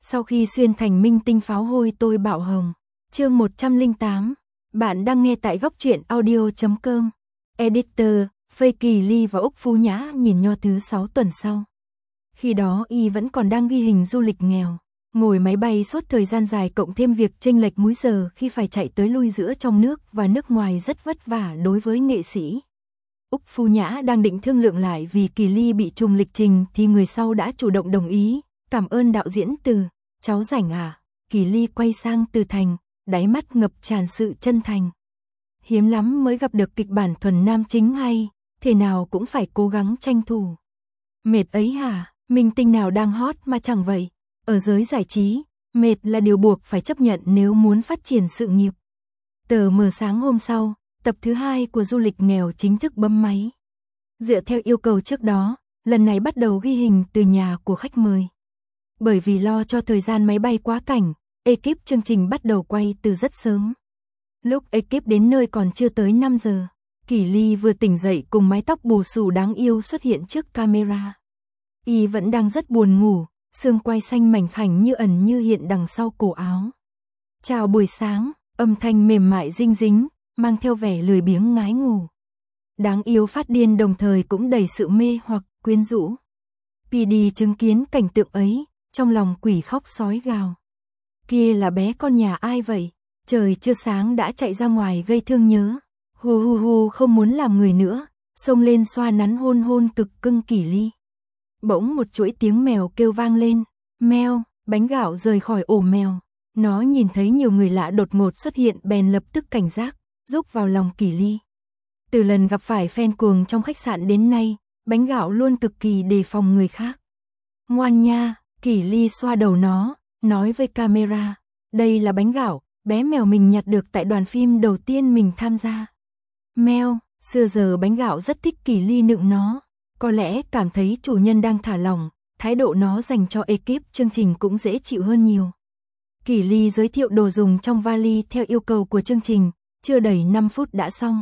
Sau khi xuyên thành minh tinh pháo hôi tôi bạo hồng. Chương 108. Bạn đang nghe tại góc truyện audio.com. Editor, Phây Kỳ Ly và Úc Phú Nhã nhìn Nho thứ 6 tuần sau. Khi đó y vẫn còn đang ghi hình du lịch nghèo. Ngồi máy bay suốt thời gian dài cộng thêm việc chênh lệch múi giờ khi phải chạy tới lui giữa trong nước và nước ngoài rất vất vả đối với nghệ sĩ. Úc Phú Nhã đang định thương lượng lại vì Kỳ Ly bị trùng lịch trình thì người sau đã chủ động đồng ý. Cảm ơn đạo diễn Từ, cháu rảnh à? Kỳ Ly quay sang Từ Thành, đáy mắt ngập tràn sự chân thành. Hiếm lắm mới gặp được kịch bản thuần nam chính hay, thế nào cũng phải cố gắng tranh thủ. Mệt ấy hả? Minh tinh nào đang hot mà chẳng vậy? Ở giới giải trí, mệt là điều buộc phải chấp nhận nếu muốn phát triển sự nghiệp. Tờ mở sáng hôm sau, tập thứ 2 của du lịch nghèo chính thức bấm máy. Dựa theo yêu cầu trước đó, lần này bắt đầu ghi hình từ nhà của khách mời. Bởi vì lo cho thời gian máy bay quá cảnh, ekip chương trình bắt đầu quay từ rất sớm. Lúc ekip đến nơi còn chưa tới 5 giờ, Kỳ Ly vừa tỉnh dậy cùng mái tóc bù xù đáng yêu xuất hiện trước camera. Y vẫn đang rất buồn ngủ, xương quai xanh mảnh khảnh như ẩn như hiện đằng sau cổ áo. Chào buổi sáng, âm thanh mềm mại dinh dính, mang theo vẻ lười biếng ngái ngủ. Đáng yêu phát điên đồng thời cũng đầy sự mê hoặc quyến rũ. PD chứng kiến cảnh tượng ấy, trong lòng quỷ khóc sói gào. Kia là bé con nhà ai vậy? Trời chưa sáng đã chạy ra ngoài gây thương nhớ. Hu hu hu không muốn làm người nữa, xông lên xoa nắn hôn hôn cực cưng Kỳ Ly. Bỗng một chuỗi tiếng mèo kêu vang lên. Meo, bánh gạo rời khỏi ổ mèo. Nó nhìn thấy nhiều người lạ đột ngột xuất hiện bèn lập tức cảnh giác, rúc vào lòng Kỳ Ly. Từ lần gặp phải fan cuồng trong khách sạn đến nay, bánh gạo luôn cực kỳ đề phòng người khác. Ngoan nha, Kỳ Ly xoa đầu nó, nói với camera. Đây là bánh gạo, bé mèo mình nhặt được tại đoàn phim đầu tiên mình tham gia. Meo, xưa giờ bánh gạo rất thích Kỳ Ly nựng nó. Có lẽ cảm thấy chủ nhân đang thả lỏng, thái độ nó dành cho ekip chương trình cũng dễ chịu hơn nhiều. Kỳ Ly giới thiệu đồ dùng trong vali theo yêu cầu của chương trình, chưa đầy 5 phút đã xong.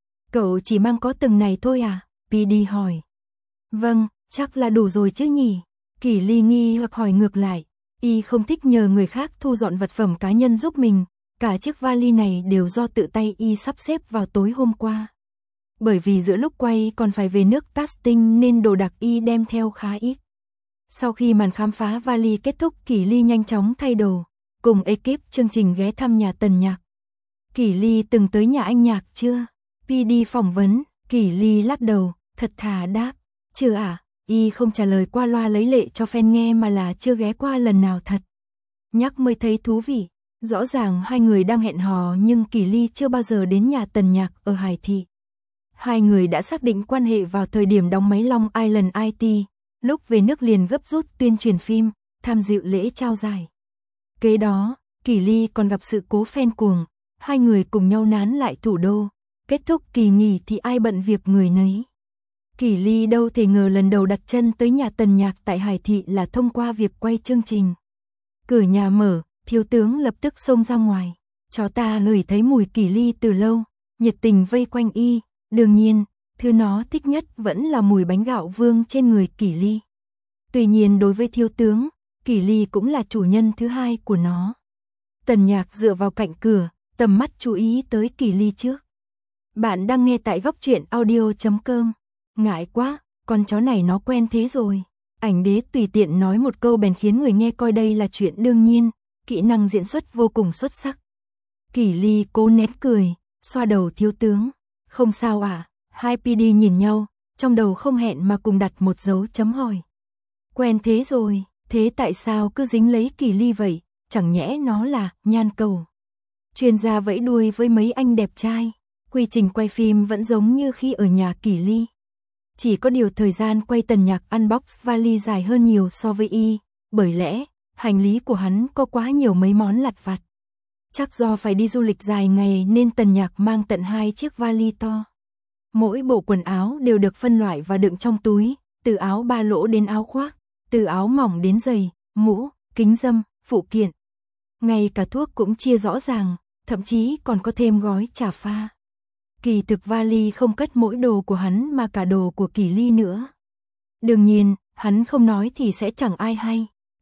Cậu chỉ mang có từng này thôi à? PD hỏi. Vâng, chắc là đủ rồi chứ nhỉ? Kỳ Ly nghi hoặc hỏi ngược lại. Y không thích nhờ người khác thu dọn vật phẩm cá nhân giúp mình, cả chiếc vali này đều do tự tay Y sắp xếp vào tối hôm qua. Bởi vì giữa lúc quay còn phải về nước casting nên đồ đạc Y đem theo khá ít. Sau khi màn khám phá vali kết thúc, Kỳ Ly nhanh chóng thay đồ, cùng ekip chương trình ghé thăm nhà Tần Nhạc. Kỳ Ly từng tới nhà anh Nhạc chưa? PD phỏng vấn, Kỳ Ly lắc đầu, thật thà đáp, chưa à? Y không trả lời qua loa lấy lệ cho fan nghe mà là chưa ghé qua lần nào thật. Nhắc mới thấy thú vị, rõ ràng hai người đang hẹn hò nhưng Kỳ Ly chưa bao giờ đến nhà Tần Nhạc ở Hải Thị. Hai người đã xác định quan hệ vào thời điểm đóng máy Long Island IT, lúc về nước liền gấp rút tuyên truyền phim, tham dự lễ trao giải. Kế đó, Kỳ Ly còn gặp sự cố fan cuồng, hai người cùng nhau nán lại thủ đô, kết thúc kỳ nghỉ thì ai bận việc người nấy. Kỳ Ly đâu thể ngờ lần đầu đặt chân tới nhà Tần Nhạc tại Hải Thị là thông qua việc quay chương trình. Cửa nhà mở, thiếu tướng lập tức xông ra ngoài. Chó ta ngửi thấy mùi Kỳ Ly từ lâu, nhiệt tình vây quanh Y. Đương nhiên, thứ nó thích nhất vẫn là mùi bánh gạo vương trên người Kỳ Ly. Tuy nhiên đối với thiếu tướng, Kỳ Ly cũng là chủ nhân thứ hai của nó. Tần Nhạc dựa vào cạnh cửa, tầm mắt chú ý tới Kỳ Ly trước. Bạn đang nghe tại góc truyện audio.com. Ngại quá, con chó này nó quen thế rồi. Ảnh đế tùy tiện nói một câu bèn khiến người nghe coi đây là chuyện đương nhiên, kỹ năng diễn xuất vô cùng xuất sắc. Kỳ Ly cố nén cười, xoa đầu thiếu tướng. Không sao à? Hai PD nhìn nhau, trong đầu không hẹn mà cùng đặt một dấu chấm hỏi. Quen thế rồi, thế tại sao cứ dính lấy Kỳ Ly vậy? Chẳng nhẽ nó là nhan cầu. Chuyên gia vẫy đuôi với mấy anh đẹp trai. Quy trình quay phim vẫn giống như khi ở nhà Kỳ Ly. Chỉ có điều thời gian quay Tần Nhạc unbox vali dài hơn nhiều so với Y, bởi lẽ hành lý của hắn có quá nhiều mấy món lặt vặt. Chắc do phải đi du lịch dài ngày nên Tần Nhạc mang tận 2 chiếc vali to. Mỗi bộ quần áo đều được phân loại và đựng trong túi, từ áo ba lỗ đến áo khoác, từ áo mỏng đến giày, mũ, kính râm, phụ kiện. Ngay cả thuốc cũng chia rõ ràng, thậm chí còn có thêm gói trà pha. Kỳ thực vali không cất mỗi đồ của hắn mà cả đồ của Kỳ Ly nữa. Đương nhiên, hắn không nói thì sẽ chẳng ai hay.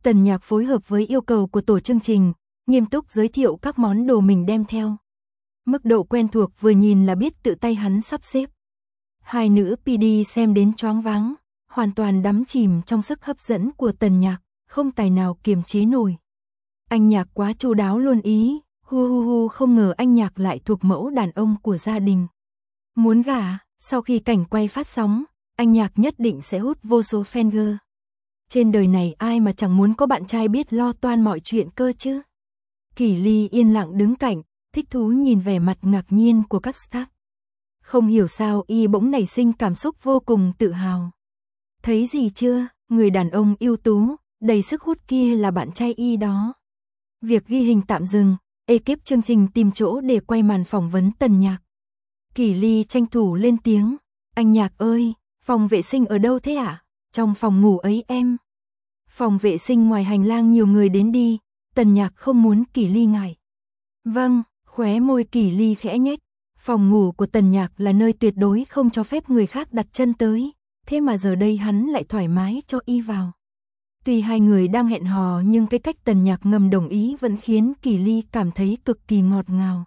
Tần Nhạc phối hợp với yêu cầu của tổ chương trình, nghiêm túc giới thiệu các món đồ mình đem theo. Mức độ quen thuộc vừa nhìn là biết tự tay hắn sắp xếp. Hai nữ PD xem đến choáng váng, hoàn toàn đắm chìm trong sức hấp dẫn của Tần Nhạc, không tài nào kiềm chế nổi. Anh Nhạc quá chu đáo luôn ý, không ngờ anh Nhạc lại thuộc mẫu đàn ông của gia đình. Muốn gả, sau khi cảnh quay phát sóng, anh Nhạc nhất định sẽ hút vô số fan girl. Trên đời này ai mà chẳng muốn có bạn trai biết lo toan mọi chuyện cơ chứ. Kỷ Ly yên lặng đứng cạnh, thích thú nhìn vẻ mặt ngạc nhiên của các staff. Không hiểu sao y bỗng nảy sinh cảm xúc vô cùng tự hào. Thấy gì chưa, người đàn ông ưu tú, đầy sức hút kia là bạn trai y đó. Việc ghi hình tạm dừng, ekip chương trình tìm chỗ để quay màn phỏng vấn Tần Nhạc. Kỷ Ly tranh thủ lên tiếng, anh Nhạc ơi, phòng vệ sinh ở đâu thế ạ? Trong phòng ngủ ấy em. Phòng vệ sinh ngoài hành lang nhiều người đến đi, Tần Nhạc không muốn Kỷ Ly ngại. Vâng, khóe môi Kỷ Ly khẽ nhếch. Phòng ngủ của Tần Nhạc là nơi tuyệt đối không cho phép người khác đặt chân tới, thế mà giờ đây hắn lại thoải mái cho y vào. Tuy hai người đang hẹn hò nhưng cái cách Tần Nhạc ngầm đồng ý vẫn khiến Kỷ Ly cảm thấy cực kỳ ngọt ngào.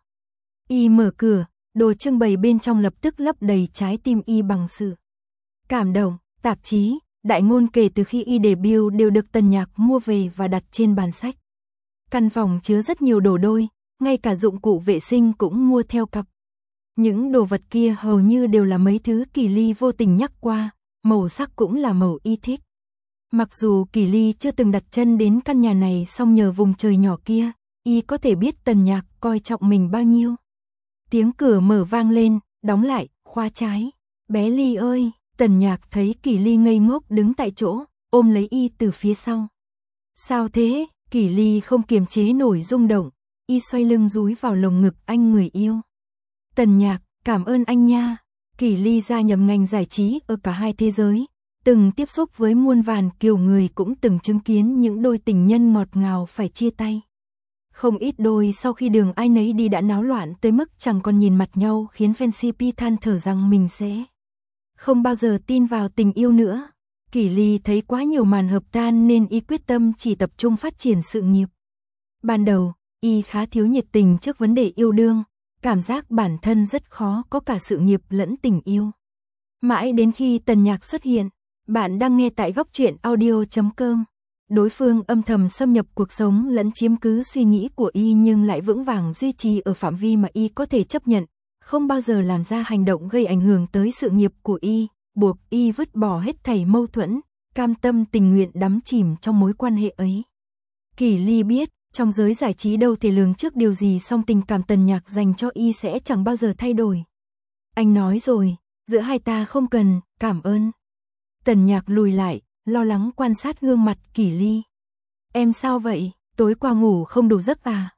Y mở cửa, đồ trưng bày bên trong lập tức lấp đầy trái tim y bằng sự cảm động. Tạp chí, đại ngôn kể từ khi y debut đều được Tần Nhạc mua về và đặt trên bàn sách. Căn phòng chứa rất nhiều đồ đôi, ngay cả dụng cụ vệ sinh cũng mua theo cặp. Những đồ vật kia hầu như đều là mấy thứ Kỷ Ly vô tình nhắc qua, màu sắc cũng là màu y thích. Mặc dù Kỷ Ly chưa từng đặt chân đến căn nhà này, song nhờ vùng trời nhỏ kia, y có thể biết Tần Nhạc coi trọng mình bao nhiêu. Tiếng cửa mở vang lên, đóng lại, khóa trái. Bé Ly ơi, Tần Nhạc thấy Kỷ Ly ngây ngốc đứng tại chỗ, ôm lấy y từ phía sau. Sao thế? Kỷ Ly không kiềm chế nổi rung động, y xoay lưng dúi vào lồng ngực anh người yêu. Tần Nhạc, cảm ơn anh nha. Kỷ Ly gia nhập ngành giải trí ở cả hai thế giới, từng tiếp xúc với muôn vàn kiểu người, cũng từng chứng kiến những đôi tình nhân ngọt ngào phải chia tay. Không ít đôi sau khi đường ai nấy đi đã náo loạn tới mức chẳng còn nhìn mặt nhau, khiến fan CP than thở rằng mình sẽ không bao giờ tin vào tình yêu nữa. Kỷ Ly thấy quá nhiều màn hợp tan nên y quyết tâm chỉ tập trung phát triển sự nghiệp. Ban đầu, y khá thiếu nhiệt tình trước vấn đề yêu đương, cảm giác bản thân rất khó có cả sự nghiệp lẫn tình yêu. Mãi đến khi Tần Nhạc xuất hiện, bạn đang nghe tại góc truyện audio.com. Đối phương âm thầm xâm nhập cuộc sống lẫn chiếm cứ suy nghĩ của y nhưng lại vững vàng duy trì ở phạm vi mà y có thể chấp nhận, không bao giờ làm ra hành động gây ảnh hưởng tới sự nghiệp của y, buộc y vứt bỏ hết thảy mâu thuẫn, cam tâm tình nguyện đắm chìm trong mối quan hệ ấy. Kỷ Ly biết, trong giới giải trí đâu thể lường trước điều gì, song tình cảm Tần Nhạc dành cho y sẽ chẳng bao giờ thay đổi. Anh nói rồi, giữa hai ta không cần, cảm ơn. Tần Nhạc lùi lại, lo lắng quan sát gương mặt Kỷ Ly. Em sao vậy, tối qua ngủ không đủ giấc à?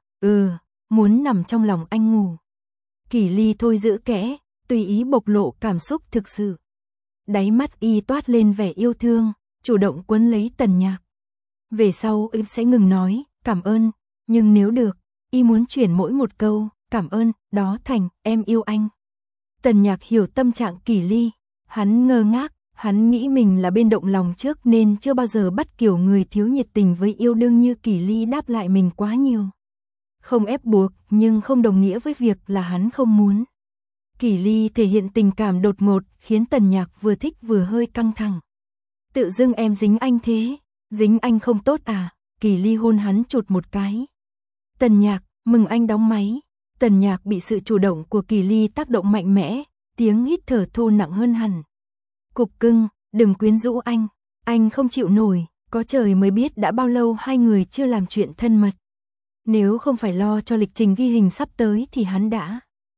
Muốn nằm trong lòng anh ngủ. Kỷ Ly thôi giữ kẽ, tùy ý bộc lộ cảm xúc thực sự. Đáy mắt y toát lên vẻ yêu thương, chủ động quấn lấy Tần Nhạc. Về sau em sẽ ngừng nói cảm ơn, nhưng nếu được, y muốn chuyển mỗi một câu cảm ơn đó thành em yêu anh. Tần Nhạc hiểu tâm trạng Kỷ Ly, hắn ngơ ngác, hắn nghĩ mình là bên động lòng trước nên chưa bao giờ bắt kiểu người thiếu nhiệt tình với yêu đương như Kỷ Ly đáp lại mình quá nhiều. Không ép buộc nhưng không đồng nghĩa với việc là hắn không muốn. Kỷ Ly thể hiện tình cảm đột ngột khiến Tần Nhạc vừa thích vừa hơi căng thẳng. Tự dưng em dính anh thế, dính anh không tốt à? Kỷ Ly hôn hắn chụt một cái. Tần Nhạc, mừng anh đóng máy. Tần Nhạc bị sự chủ động của Kỷ Ly tác động mạnh mẽ, tiếng hít thở thô nặng hơn hẳn. Cục cưng, đừng quyến rũ anh không chịu nổi, có trời mới biết đã bao lâu hai người chưa làm chuyện thân mật. Nếu không phải lo cho lịch trình ghi hình sắp tới thì hắn đã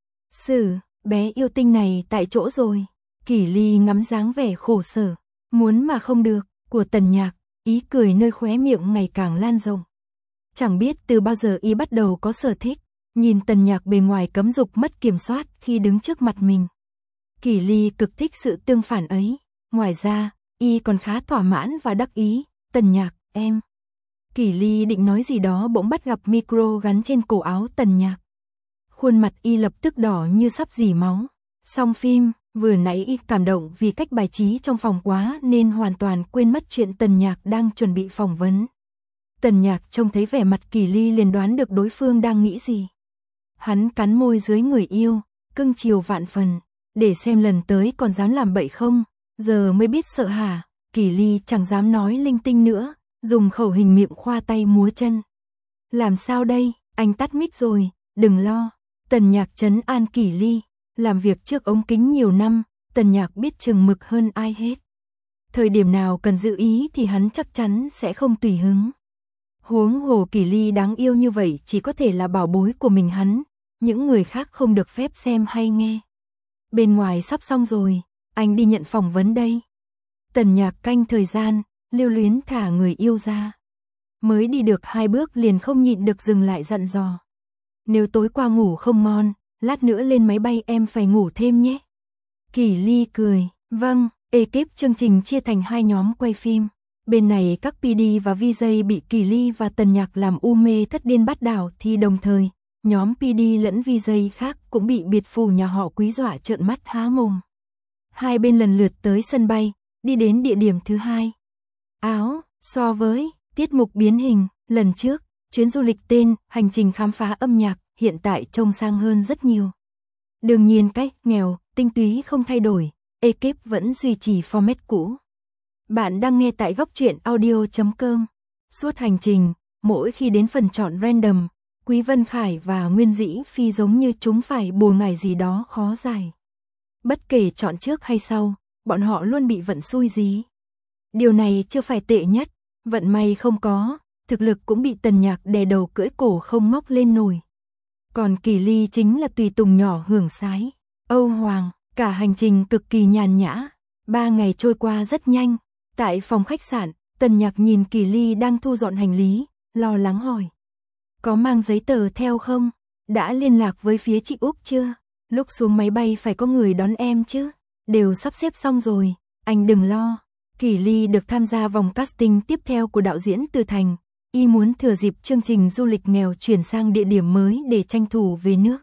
xử bé yêu tinh này tại chỗ rồi. Kỷ Ly ngắm dáng vẻ khổ sở, muốn mà không được, của Tần Nhạc, ý cười nơi khóe miệng ngày càng lan rộng. Chẳng biết từ bao giờ y bắt đầu có sở thích, nhìn Tần Nhạc bề ngoài cấm dục mất kiểm soát khi đứng trước mặt mình. Kỷ Ly cực thích sự tương phản ấy, ngoài ra, y còn khá thỏa mãn và đắc ý. Tần Nhạc, em. Kỷ Ly định nói gì đó bỗng bắt gặp micro gắn trên cổ áo Tần Nhạc. Khuôn mặt y lập tức đỏ như sắp rỉ máu. Xong phim, vừa nãy y cảm động vì cách bài trí trong phòng quá nên hoàn toàn quên mất chuyện Tần Nhạc đang chuẩn bị phỏng vấn. Tần Nhạc trông thấy vẻ mặt Kỳ Ly liền đoán được đối phương đang nghĩ gì. Hắn cắn môi dưới người yêu, cưng chiều vạn phần, để xem lần tới còn dám làm bậy không, giờ mới biết sợ hả. Kỳ Ly chẳng dám nói linh tinh nữa, dùng khẩu hình miệng khoa tay múa chân. Làm sao đây, anh tắt mic rồi, đừng lo. Tần Nhạc trấn an Kỳ Ly, làm việc trước ống kính nhiều năm, Tần Nhạc biết chừng mực hơn ai hết. Thời điểm nào cần giữ ý thì hắn chắc chắn sẽ không tùy hứng. Huống hồ Kỳ Ly đáng yêu như vậy chỉ có thể là bảo bối của mình hắn, những người khác không được phép xem hay nghe. Bên ngoài sắp xong rồi, anh đi nhận phỏng vấn đây. Tần Nhạc canh thời gian, lưu luyến thả người yêu ra. Mới đi được 2 bước liền không nhịn được dừng lại dặn dò. Nếu tối qua ngủ không ngon, lát nữa lên máy bay em phải ngủ thêm nhé. Kỳ Ly cười, vâng. Ekip chương trình chia thành 2 nhóm quay phim. Bên này các PD và VJ bị Kỳ Ly và Tần Nhạc làm u mê thất điên bắt đảo thì đồng thời, nhóm PD lẫn VJ khác cũng bị biệt phủ nhà họ Quý dọa trợn mắt há mồm. Hai bên lần lượt tới sân bay, đi đến địa điểm thứ 2. So với tiết mục biến hình, lần trước, chuyến du lịch tên Hành trình khám phá âm nhạc hiện tại trông sang hơn rất nhiều. Đương nhiên cách nghèo, tinh túy không thay đổi, ekip vẫn duy trì format cũ. Bạn đang nghe tại góc truyện audio.com. Suốt hành trình, mỗi khi đến phần chọn random, Quý Vân Khải và Nguyên Dĩ Phi giống như chúng phải bùa ngải gì đó khó giải. Bất kể chọn trước hay sau, bọn họ luôn bị vận xui dí. Điều này chưa phải tệ nhất, vận may không có, thực lực cũng bị Tần Nhạc đè đầu cưỡi cổ không móc lên nổi. Còn Kỳ Ly chính là tùy tùng nhỏ hưởng sái. Âu Hoàng, cả hành trình cực kỳ nhàn nhã. 3 ngày trôi qua rất nhanh. Tại phòng khách sạn, Tần Nhạc nhìn Kỳ Ly đang thu dọn hành lý, lo lắng hỏi. Có mang giấy tờ theo không? Đã liên lạc với phía chị Úc chưa? Lúc xuống máy bay phải có người đón em chứ? Đều sắp xếp xong rồi, anh đừng lo. Kỳ Ly được tham gia vòng casting tiếp theo của đạo diễn Từ Thành. Y muốn thừa dịp chương trình du lịch nghèo chuyển sang địa điểm mới để tranh thủ về nước.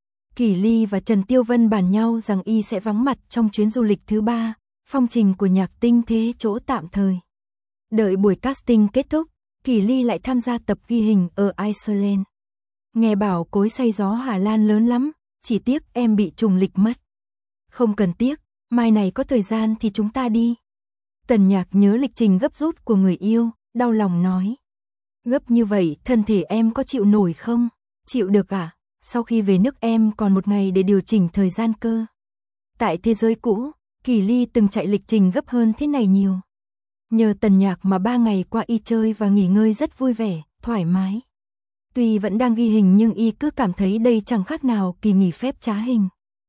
Kỳ Ly và Trần Tiêu Vân bàn nhau rằng Y sẽ vắng mặt trong chuyến du lịch thứ 3, phong trình của Nhạc Tinh thế chỗ tạm thời. Đợi buổi casting kết thúc, Kỳ Ly lại tham gia tập ghi hình ở Iceland. Nghe bảo cối xay gió Hà Lan lớn lắm, chỉ tiếc em bị trùng lịch mất. Không cần tiếc, mai này có thời gian thì chúng ta đi. Tần Nhạc nhớ lịch trình gấp rút của người yêu, đau lòng nói. Gấp như vậy, thân thể em có chịu nổi không? Chịu được à? Sau khi về nước em còn 1 ngày để điều chỉnh thời gian cơ. Tại thế giới cũ, Kỳ Ly từng chạy lịch trình gấp hơn thế này nhiều. Nhờ Tần Nhạc mà 3 ngày qua Y chơi và nghỉ ngơi rất vui vẻ, thoải mái. Tuy vẫn đang ghi hình nhưng Y cứ cảm thấy đây chẳng khác nào kỳ nghỉ phép trá hình.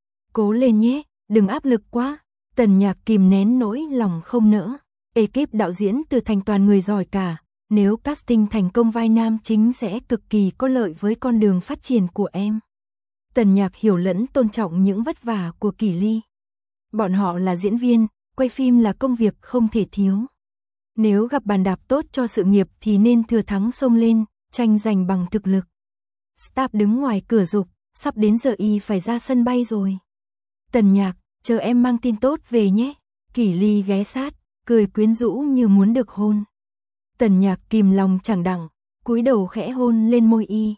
Cố lên nhé, đừng áp lực quá. Tần Nhạc kìm nén nỗi lòng không nỡ. Ekip đạo diễn Từ Thành toàn người giỏi cả. Nếu casting thành công vai nam chính sẽ cực kỳ có lợi với con đường phát triển của em. Tần Nhạc hiểu lẫn tôn trọng những vất vả của Kỳ Ly. Bọn họ là diễn viên, quay phim là công việc không thể thiếu. Nếu gặp bàn đạp tốt cho sự nghiệp thì nên thừa thắng xông lên, tranh giành bằng thực lực. Staff đứng ngoài cửa giục, sắp đến giờ Y phải ra sân bay rồi. Tần Nhạc, chờ em mang tin tốt về nhé. Kỳ Ly ghé sát, cười quyến rũ như muốn được hôn. Tần Nhạc kìm lòng chẳng đặng, cúi đầu khẽ hôn lên môi Y.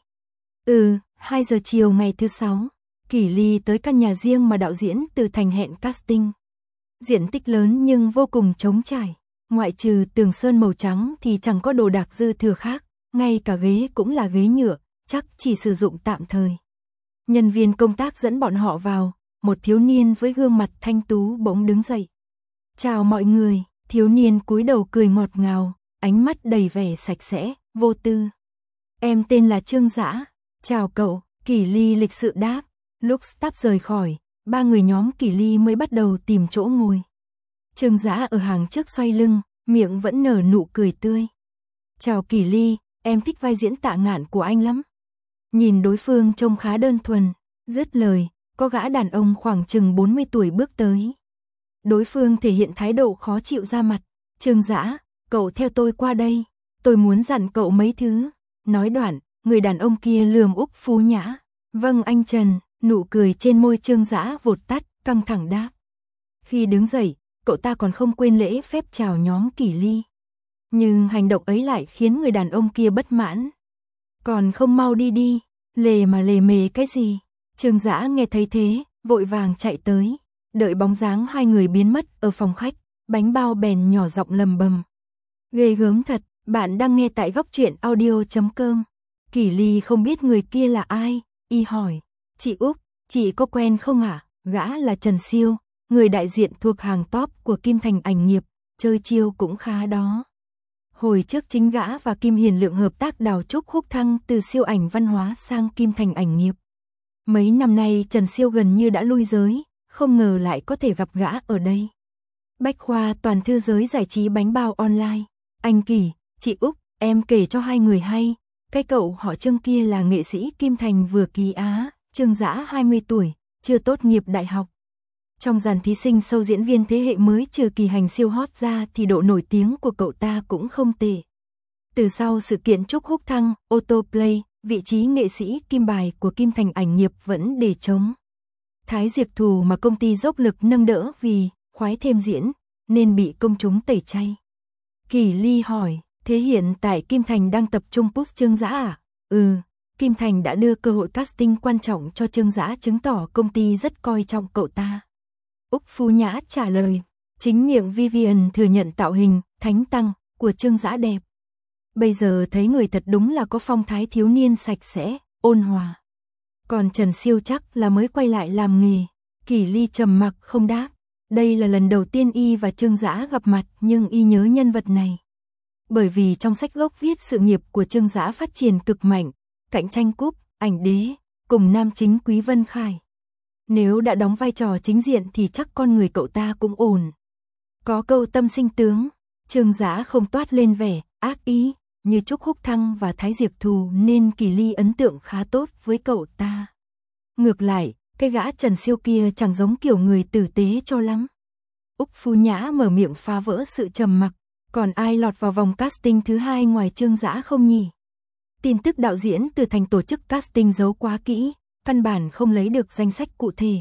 2 giờ chiều ngày thứ 6, Kỳ Ly tới căn nhà riêng mà đạo diễn Từ Thành hẹn casting. Diện tích lớn nhưng vô cùng trống trải, ngoại trừ tường sơn màu trắng thì chẳng có đồ đạc dư thừa khác, ngay cả ghế cũng là ghế nhựa, chắc chỉ sử dụng tạm thời. Nhân viên công tác dẫn bọn họ vào, một thiếu niên với gương mặt thanh tú bỗng đứng dậy. Chào mọi người, thiếu niên cúi đầu cười ngọt ngào, ánh mắt đầy vẻ sạch sẽ, vô tư. Em tên là Trương Dã. Chào cậu, Kỳ Ly lịch sự đáp. Lúc staff rời khỏi, 3 người nhóm Kỳ Ly mới bắt đầu tìm chỗ ngồi. Trương Dã ở hàng trước xoay lưng, miệng vẫn nở nụ cười tươi. Chào Kỳ Ly, em thích vai diễn Tạ Ngạn của anh lắm. Nhìn đối phương trông khá đơn thuần, dứt lời, có gã đàn ông khoảng chừng 40 tuổi bước tới. Đối phương thể hiện thái độ khó chịu ra mặt. Trương Dã, cậu theo tôi qua đây, tôi muốn dặn cậu mấy thứ. Nói đoạn, người đàn ông kia lườm Úc Phú Nhã. Vâng anh Trần, nụ cười trên môi Trương Dã vụt tắt, căng thẳng đáp. Khi đứng dậy, cậu ta còn không quên lễ phép chào nhóm Kỳ Ly. Nhưng hành động ấy lại khiến người đàn ông kia bất mãn. Còn không mau đi đi, lề mà lề mề cái gì? Trương Dã nghe thấy thế, vội vàng chạy tới. Đợi bóng dáng hai người biến mất ở phòng khách, Bánh Bao bèn nhỏ giọng lầm bầm. Ghê gớm thật, bạn đang nghe tại góc truyện audio.com. Kỷ Ly không biết người kia là ai, y hỏi. Chị Úc, chị có quen không ạ? Gã là Trần Siêu, người đại diện thuộc hàng top của Kim Thành Ảnh Nghiệp, chơi chiêu cũng khá đó. Hồi trước chính gã và Kim Hiền Lượng hợp tác đào trúc húc thăng từ Siêu Ảnh Văn hóa sang Kim Thành Ảnh Nghiệp. Mấy năm nay Trần Siêu gần như đã lui giới, không ngờ lại có thể gặp gã ở đây. Bách khoa toàn thư giới giải trí Bánh Bao online. Anh Kỳ, chị Úc, em kể cho hai người hay. Cái cậu họ Trương kia là nghệ sĩ Kim Thành vừa ký Á, Trương Dã 20 tuổi, chưa tốt nghiệp đại học. Trong dàn thí sinh show diễn viên thế hệ mới trừ Kỳ Hành siêu hot ra thì độ nổi tiếng của cậu ta cũng không tệ. Từ sau sự kiện Trúc Húc Thăng, Autoplay, vị trí nghệ sĩ kim bài của Kim Thành Ảnh Nghiệp vẫn để trống. Thái Diệp Thù mà công ty dốc lực nâng đỡ vì khoái thêm diễn, nên bị công chúng tẩy chay. Kỷ Ly hỏi, thế hiện tại Kim Thành đang tập trung push Trương Dã à? Kim Thành đã đưa cơ hội casting quan trọng cho Trương Dã chứng tỏ công ty rất coi trọng cậu ta. Úc Phú Nhã trả lời, chính miệng Vivian thừa nhận tạo hình, thánh tăng, của Trương Dã đẹp. Bây giờ thấy người thật đúng là có phong thái thiếu niên sạch sẽ, ôn hòa. Còn Trần Siêu chắc là mới quay lại làm nghề. Kỷ Ly trầm mặc không đáp. Đây là lần đầu tiên y và Trương Dã gặp mặt nhưng y nhớ nhân vật này. Bởi vì trong sách gốc viết sự nghiệp của Trương Dã phát triển cực mạnh, cạnh tranh cúp, ảnh đế, cùng nam chính Quý Vân Khải. Nếu đã đóng vai trò chính diện thì chắc con người cậu ta cũng ổn. Có câu tâm sinh tướng, Trương Dã không toát lên vẻ ác ý như Trúc Húc Thăng và Thái Diệp Thù nên Kỷ Ly ấn tượng khá tốt với cậu ta. Ngược lại, cái gã Trần Siêu kia chẳng giống kiểu người tử tế cho lắm. Úc Phú Nhã mở miệng phá vỡ sự trầm mặc, còn ai lọt vào vòng casting thứ hai ngoài Trương Dã không nhỉ? Tin tức đạo diễn Từ Thành tổ chức casting giấu quá kỹ, căn bản không lấy được danh sách cụ thể.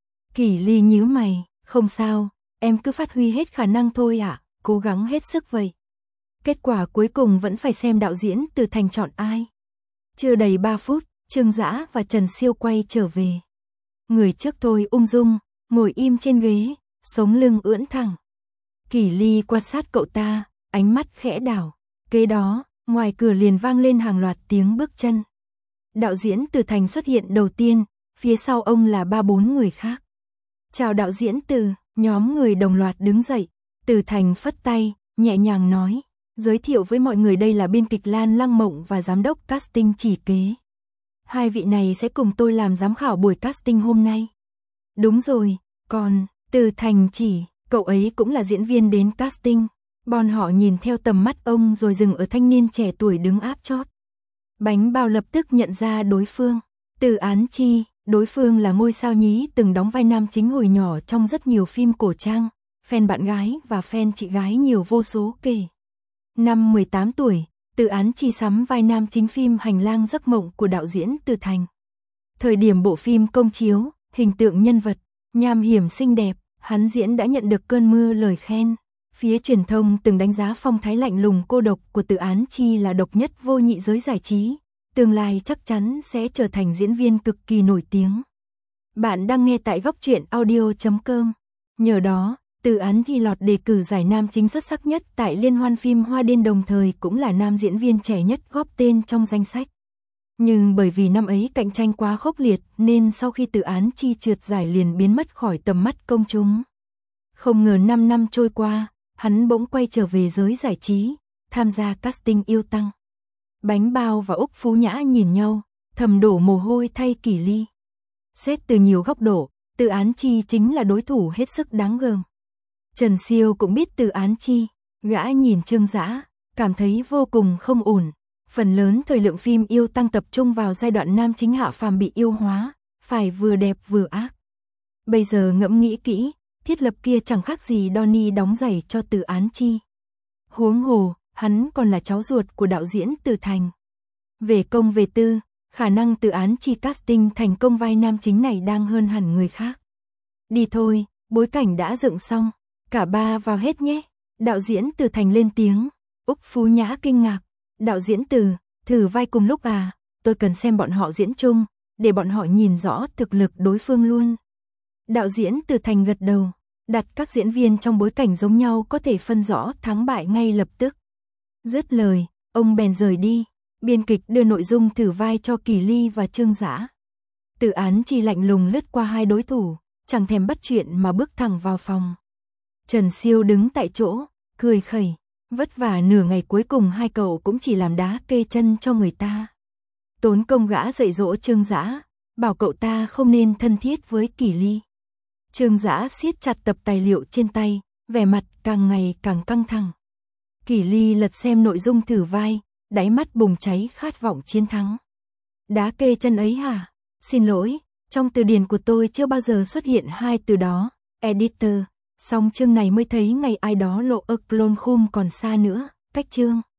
Kỷ Ly nhíu mày, không sao, em cứ phát huy hết khả năng thôi ạ, cố gắng hết sức vậy. Kết quả cuối cùng vẫn phải xem đạo diễn Từ Thành chọn ai. Chưa đầy 3 phút, Trương Dã và Trần Siêu quay trở về. Người trước tôi ung dung, ngồi im trên ghế, sống lưng ưỡn thẳng. Kỷ Ly quan sát cậu ta, ánh mắt khẽ đảo. Kế đó, ngoài cửa liền vang lên hàng loạt tiếng bước chân. Đạo diễn Từ Thành xuất hiện đầu tiên, phía sau ông là 3-4 người khác. Chào đạo diễn Từ, nhóm người đồng loạt đứng dậy. Từ Thành phất tay, nhẹ nhàng nói, giới thiệu với mọi người đây là biên kịch Lan Lăng Mộng và giám đốc casting Chỉ Kế. Hai vị này sẽ cùng tôi làm giám khảo buổi casting hôm nay. Đúng rồi, còn Từ Thành chỉ, cậu ấy cũng là diễn viên đến casting. Bọn họ nhìn theo tầm mắt ông rồi dừng ở thanh niên trẻ tuổi đứng áp chót. Bánh Bao lập tức nhận ra đối phương. Từ Án Chi, đối phương là ngôi sao nhí từng đóng vai nam chính hồi nhỏ trong rất nhiều phim cổ trang. Fan bạn gái và fan chị gái nhiều vô số kể. Năm 18 tuổi, Từ Án Chi sắm vai nam chính phim Hành lang giấc mộng của đạo diễn Từ Thành. Thời điểm bộ phim công chiếu, hình tượng nhân vật nham hiểm xinh đẹp, hắn diễn đã nhận được cơn mưa lời khen. Phía truyền thông từng đánh giá phong thái lạnh lùng cô độc của Từ Án Chi là độc nhất vô nhị giới giải trí, tương lai chắc chắn sẽ trở thành diễn viên cực kỳ nổi tiếng. Bạn đang nghe tại góc truyện audio.com. Nhờ đó, Từ Án Chi lọt đề cử giải nam chính xuất sắc nhất tại liên hoan phim Hoa Điên, đồng thời cũng là nam diễn viên trẻ nhất góp tên trong danh sách. Nhưng bởi vì năm ấy cạnh tranh quá khốc liệt nên sau khi Từ Án Chi trượt giải liền biến mất khỏi tầm mắt công chúng. Không ngờ 5 năm trôi qua, hắn bỗng quay trở về giới giải trí, tham gia casting Yêu Tăng. Bánh Bao và Úc Phú Nhã nhìn nhau, thầm đổ mồ hôi thay Kỷ Ly. Xét từ nhiều góc độ, Từ Án Chi chính là đối thủ hết sức đáng gờm. Trần Siêu cũng biết Từ Án Chi, gã nhìn Trương Dã, cảm thấy vô cùng không ổn. Phần lớn thời lượng phim Yêu Tăng tập trung vào giai đoạn nam chính hạ phàm bị yêu hóa, phải vừa đẹp vừa ác. Bây giờ ngẫm nghĩ kỹ, thiết lập kia chẳng khác gì Donnie đóng giày cho Từ Án Chi. Huống hồ, hắn còn là cháu ruột của đạo diễn Từ Thành. Về công về tư, khả năng Từ Án Chi casting thành công vai nam chính này đang hơn hẳn người khác. Đi thôi, bối cảnh đã dựng xong, cả ba vào hết nhé. Đạo diễn Từ Thành lên tiếng, Úc Phú Nhã kinh ngạc. Đạo diễn Từ, thử vai cùng lúc à? Tôi cần xem bọn họ diễn chung, để bọn họ nhìn rõ thực lực đối phương luôn. Đạo diễn Từ Thành gật đầu. Đặt các diễn viên trong bối cảnh giống nhau có thể phân rõ thắng bại ngay lập tức. Dứt lời, ông bèn rời đi. Biên kịch đưa nội dung thử vai cho Kỳ Ly và Trương Dã. Từ Án Chi lạnh lùng lướt qua hai đối thủ, chẳng thèm bắt chuyện mà bước thẳng vào phòng. Trần Siêu đứng tại chỗ, cười khẩy. Vất vả nửa ngày cuối cùng hai cậu cũng chỉ làm đá kê chân cho người ta. Tốn công gã dạy dỗ Trương Dã, bảo cậu ta không nên thân thiết với Kỳ Ly. Trương Dã siết chặt tập tài liệu trên tay, vẻ mặt càng ngày càng căng thẳng. Kỳ Ly lật xem nội dung thử vai, đáy mắt bùng cháy khát vọng chiến thắng. Đá kê chân ấy hả? Xin lỗi, trong từ điển của tôi chưa bao giờ xuất hiện hai từ đó, editor. Xong chương này mới thấy ngày ai đó lộ ơ clone khum còn xa nữa, cách chương.